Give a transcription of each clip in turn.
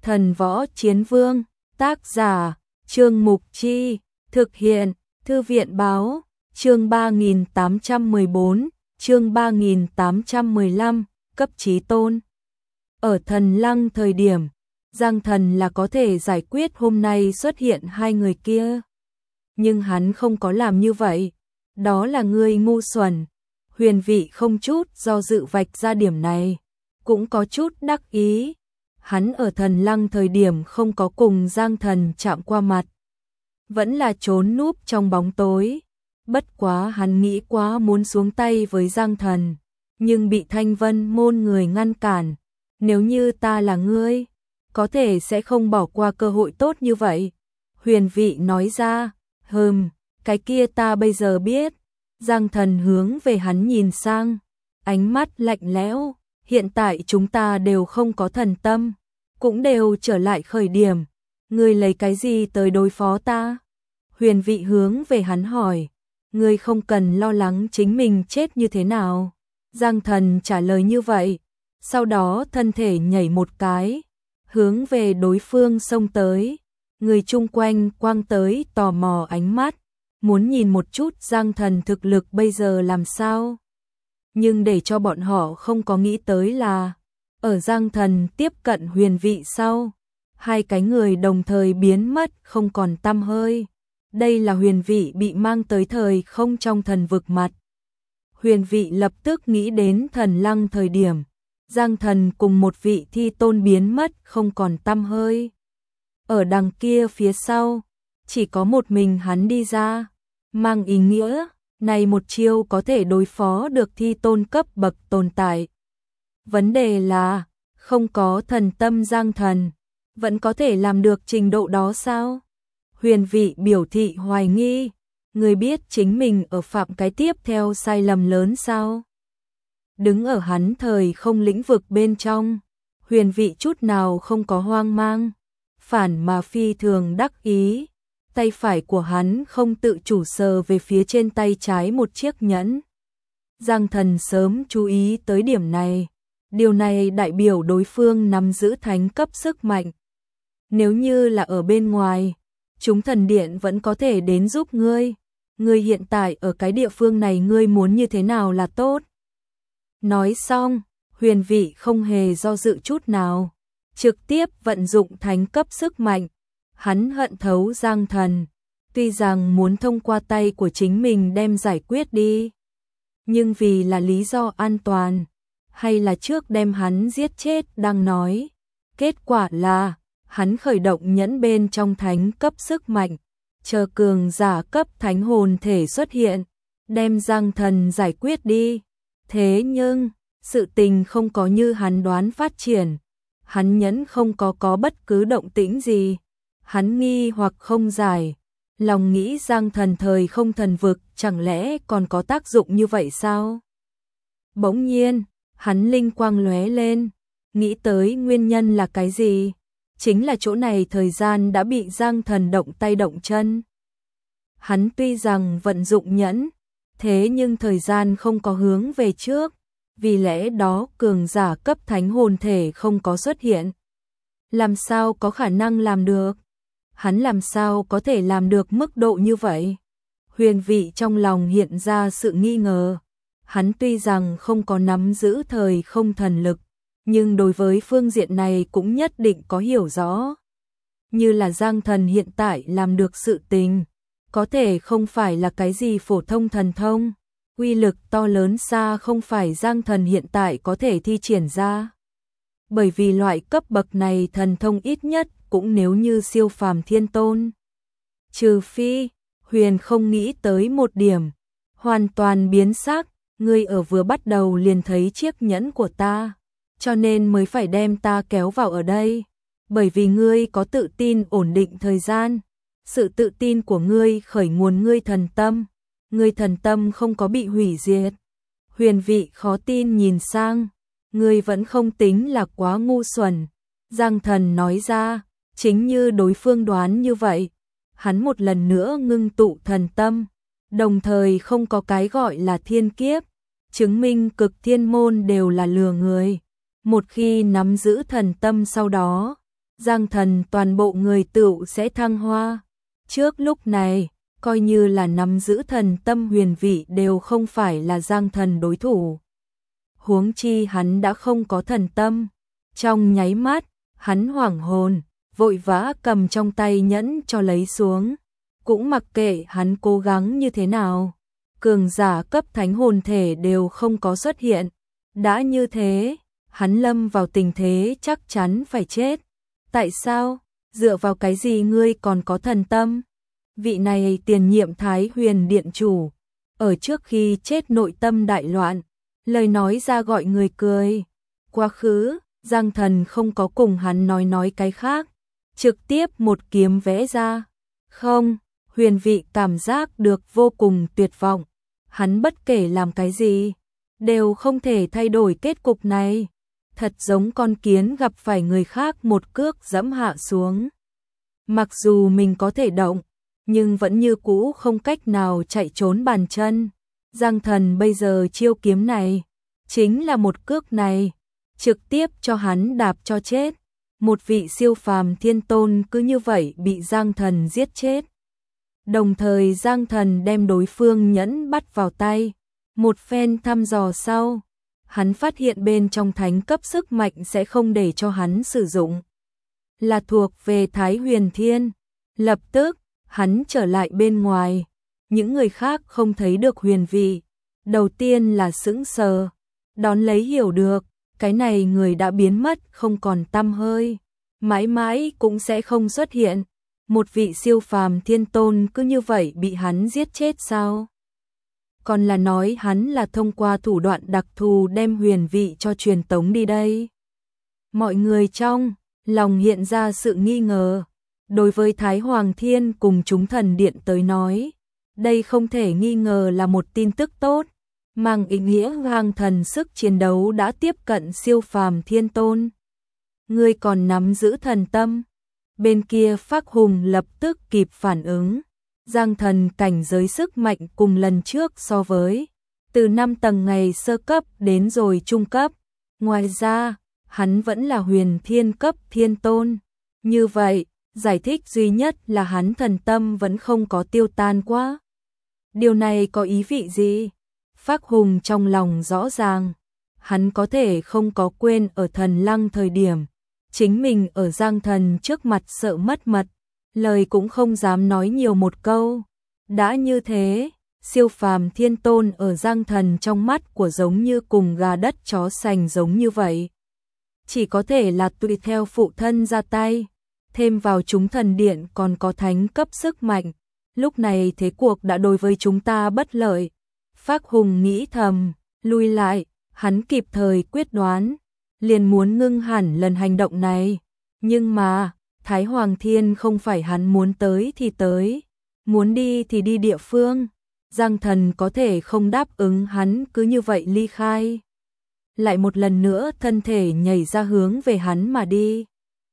Thần Võ Chiến Vương, tác giả, Trương Mục Chi, thực hiện, Thư viện Báo, chương 3814, chương 3815, cấp chí tôn. Ở Thần Lăng thời điểm, Giang Thần là có thể giải quyết hôm nay xuất hiện hai người kia. Nhưng hắn không có làm như vậy, đó là người ngu xuẩn. Huyền Vị không chút do dự vạch ra điểm này, cũng có chút đắc ý. Hắn ở Thần Lăng thời điểm không có cùng Giang Thần chạm qua mặt, vẫn là trốn núp trong bóng tối. Bất quá hắn nghĩ quá muốn xuống tay với Giang Thần, nhưng bị Thanh Vân môn người ngăn cản. Nếu như ta là ngươi, có thể sẽ không bỏ qua cơ hội tốt như vậy. Huyền Vị nói ra, cái kia ta bây giờ biết. Giang Thần hướng về hắn nhìn sang, ánh mắt lạnh lẽo. Hiện tại chúng ta đều không có thần tâm, cũng đều trở lại khởi điểm. Ngươi lấy cái gì tới đối phó ta? Huyền Vị hướng về hắn hỏi. Ngươi không cần lo lắng chính mình chết như thế nào. Giang Thần trả lời như vậy, sau đó thân thể nhảy một cái, hướng về đối phương xông tới. Người chung quanh quang tới tò mò ánh mắt, muốn nhìn một chút Giang Thần thực lực bây giờ làm sao. Nhưng để cho bọn họ không có nghĩ tới là, ở Giang Thần tiếp cận Huyền Vị sau, hai cái người đồng thời biến mất không còn tăm hơi. Đây là Huyền Vị bị mang tới thời không trong thần vực mặt. Huyền Vị lập tức nghĩ đến Thần Lăng thời điểm, Giang Thần cùng một vị thi tôn biến mất không còn tăm hơi. Ở đằng kia phía sau, chỉ có một mình hắn đi ra, mang ý nghĩa, này một chiêu có thể đối phó được thi tôn cấp bậc tồn tại. Vấn đề là, không có thần tâm Giang Thần, vẫn có thể làm được trình độ đó sao? Huyền Vị biểu thị hoài nghi, người biết chính mình ở phạm cái tiếp theo sai lầm lớn sao? Đứng ở hắn thời không lĩnh vực bên trong, Huyền Vị chút nào không có hoang mang, phản mà phi thường đắc ý. Tay phải của hắn không tự chủ sờ về phía trên tay trái một chiếc nhẫn. Giang Thần sớm chú ý tới điểm này, điều này đại biểu đối phương nắm giữ thánh cấp sức mạnh. Nếu như là ở bên ngoài, chúng thần điện vẫn có thể đến giúp ngươi. Ngươi hiện tại ở cái địa phương này, ngươi muốn như thế nào là tốt. Nói xong, Huyền Vị không hề do dự chút nào, trực tiếp vận dụng thánh cấp sức mạnh. Hắn hận thấu Giang Thần, tuy rằng muốn thông qua tay của chính mình đem giải quyết đi, nhưng vì là lý do an toàn, hay là trước đem hắn giết chết đang nói. Kết quả là, hắn khởi động nhẫn bên trong thánh cấp sức mạnh, chờ cường giả cấp thánh hồn thể xuất hiện, đem Giang Thần giải quyết đi. Thế nhưng, sự tình không có như hắn đoán phát triển, hắn nhẫn không có bất cứ động tĩnh gì. Hắn nghi hoặc không giải, lòng nghĩ Giang Thần thời không thần vực chẳng lẽ còn có tác dụng như vậy sao? Bỗng nhiên, hắn linh quang lóe lên, nghĩ tới nguyên nhân là cái gì? Chính là chỗ này thời gian đã bị Giang Thần động tay động chân. Hắn tuy rằng vận dụng nhẫn, thế nhưng thời gian không có hướng về trước, vì lẽ đó cường giả cấp thánh hồn thể không có xuất hiện. Làm sao có khả năng làm được? Hắn làm sao có thể làm được mức độ như vậy? Huyền Vị trong lòng hiện ra sự nghi ngờ. Hắn tuy rằng không có nắm giữ thời không thần lực, nhưng đối với phương diện này cũng nhất định có hiểu rõ. Như là Giang Thần hiện tại làm được sự tình, có thể không phải là cái gì phổ thông thần thông, uy lực to lớn xa không phải Giang Thần hiện tại có thể thi triển ra. Bởi vì loại cấp bậc này thần thông ít nhất cũng nếu như siêu phàm thiên tôn. Trừ phi, Huyền không nghĩ tới một điểm, hoàn toàn biến sắc, ngươi ở vừa bắt đầu liền thấy chiếc nhẫn của ta, cho nên mới phải đem ta kéo vào ở đây, bởi vì ngươi có tự tin ổn định thời gian. Sự tự tin của ngươi khởi nguồn ngươi thần tâm không có bị hủy diệt. Huyền Vị khó tin nhìn sang, ngươi vẫn không tính là quá ngu xuẩn. Giang Thần nói ra, chính như đối phương đoán như vậy, hắn một lần nữa ngưng tụ thần tâm, đồng thời không có cái gọi là thiên kiếp, chứng minh cực thiên môn đều là lừa người. Một khi nắm giữ thần tâm sau đó, Giang Thần toàn bộ người tựu sẽ thăng hoa. Trước lúc này, coi như là nắm giữ thần tâm huyền vị đều không phải là Giang Thần đối thủ. Huống chi hắn đã không có thần tâm. Trong nháy mắt, hắn hoảng hồn, vội vã cầm trong tay nhẫn cho lấy xuống. Cũng mặc kệ hắn cố gắng như thế nào, cường giả cấp thánh hồn thể đều không có xuất hiện. Đã như thế, hắn lâm vào tình thế chắc chắn phải chết. Tại sao? Dựa vào cái gì ngươi còn có thần tâm? Vị này tiền nhiệm Thái Huyền Điện chủ, ở trước khi chết nội tâm đại loạn, lời nói ra gọi người cười. Quá khứ, Giang Thần không có cùng hắn nói cái khác, trực tiếp một kiếm vẽ ra. Không, huyền vị cảm giác được vô cùng tuyệt vọng. Hắn bất kể làm cái gì, đều không thể thay đổi kết cục này. Thật giống con kiến gặp phải người khác một cước giẫm hạ xuống. Mặc dù mình có thể động, nhưng vẫn như cũ không cách nào chạy trốn bàn chân. Giang Thần bây giờ chiêu kiếm này, chính là một cước này, trực tiếp cho hắn đạp cho chết. Một vị siêu phàm thiên tôn cứ như vậy bị Giang Thần giết chết. Đồng thời Giang Thần đem đối phương nhẫn bắt vào tay. Một phen thăm dò sau, hắn phát hiện bên trong thánh cấp sức mạnh sẽ không để cho hắn sử dụng. Là thuộc về Thái Huyền Thiên. Lập tức, hắn trở lại bên ngoài. Những người khác không thấy được huyền vị. Đầu tiên là sững sờ, đón lấy hiểu được, cái này người đã biến mất không còn tăm hơi. Mãi mãi cũng sẽ không xuất hiện. Một vị siêu phàm thiên tôn cứ như vậy bị hắn giết chết sao? Còn là nói hắn là thông qua thủ đoạn đặc thù đem huyền vị cho truyền tống đi đây. Mọi người trong lòng hiện ra sự nghi ngờ. Đối với Thái Hoàng Thiên cùng chúng thần điện tới nói, đây không thể nghi ngờ là một tin tức tốt, mang ý nghĩa Giang Thần sức chiến đấu đã tiếp cận siêu phàm thiên tôn. Ngươi còn nắm giữ thần tâm. Bên kia Phác Hùng lập tức kịp phản ứng. Giang Thần cảnh giới sức mạnh cùng lần trước so với, từ 5 tầng ngày sơ cấp đến rồi trung cấp. Ngoài ra, hắn vẫn là huyền thiên cấp thiên tôn. Như vậy, giải thích duy nhất là hắn thần tâm vẫn không có tiêu tan quá. Điều này có ý vị gì? Phác Hùng trong lòng rõ ràng, hắn có thể không có quên ở Thần Lăng thời điểm, chính mình ở Giang Thần trước mặt sợ mất mật, lời cũng không dám nói nhiều một câu. Đã như thế, siêu phàm thiên tôn ở Giang Thần trong mắt của giống như cùng gà đất chó sành giống như vậy. Chỉ có thể là tùy theo phụ thân ra tay, thêm vào chúng thần điện còn có thánh cấp sức mạnh. Lúc này thế cuộc đã đối với chúng ta bất lợi. Phác Hùng nghĩ thầm, lui lại, hắn kịp thời quyết đoán, liền muốn ngưng hẳn lần hành động này. Nhưng mà, Thái Hoàng Thiên không phải hắn muốn tới thì tới, muốn đi thì đi địa phương. Giang Thần có thể không đáp ứng hắn cứ như vậy ly khai. Lại một lần nữa thân thể nhảy ra hướng về hắn mà đi.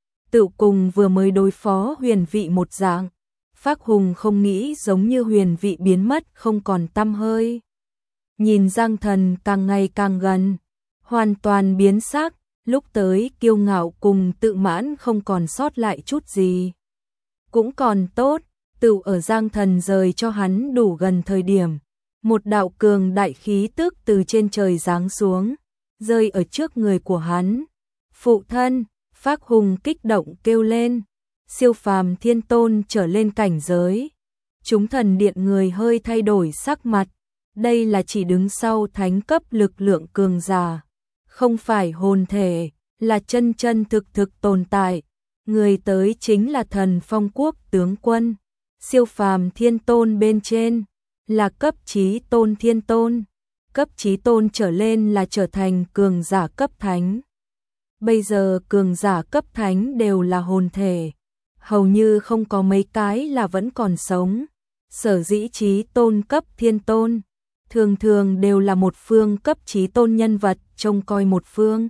Tự cùng vừa mới đối phó huyền vị một dạng. Phác Hùng không nghĩ giống như huyền vị biến mất không còn tăm hơi. Nhìn Giang Thần càng ngày càng gần, hoàn toàn biến sắc, lúc tới kiêu ngạo cùng tự mãn không còn sót lại chút gì. Cũng còn tốt, tự ở Giang Thần rời cho hắn đủ gần thời điểm, một đạo cường đại khí tức từ trên trời giáng xuống, rơi ở trước người của hắn. Phụ thân, Phác Hùng kích động kêu lên, siêu phàm thiên tôn trở lên cảnh giới. Chúng thần điện người hơi thay đổi sắc mặt, đây là chỉ đứng sau thánh cấp lực lượng cường giả, không phải hồn thể, là chân chân thực thực tồn tại. Người tới chính là Thần Phong Quốc tướng quân, siêu phàm thiên tôn bên trên, là cấp chí tôn thiên tôn, cấp chí tôn trở lên là trở thành cường giả cấp thánh. Bây giờ cường giả cấp thánh đều là hồn thể, hầu như không có mấy cái là vẫn còn sống. Sở dĩ chí tôn cấp thiên tôn, thường thường đều là một phương cấp chí tôn nhân vật trông coi một phương.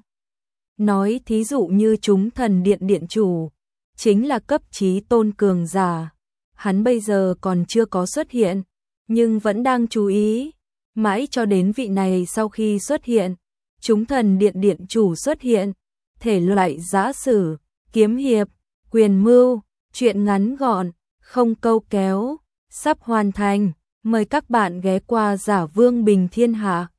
Nói thí dụ như chúng thần điện điện chủ, chính là cấp chí tôn cường giả. Hắn bây giờ còn chưa có xuất hiện, nhưng vẫn đang chú ý. Mãi cho đến vị này sau khi xuất hiện, chúng thần điện điện chủ xuất hiện, thể loại giã sử, kiếm hiệp, Quyền mưu, chuyện ngắn gọn, không câu kéo, sắp hoàn thành. Mời các bạn ghé qua Giả Vương Bình Thiên Hạ.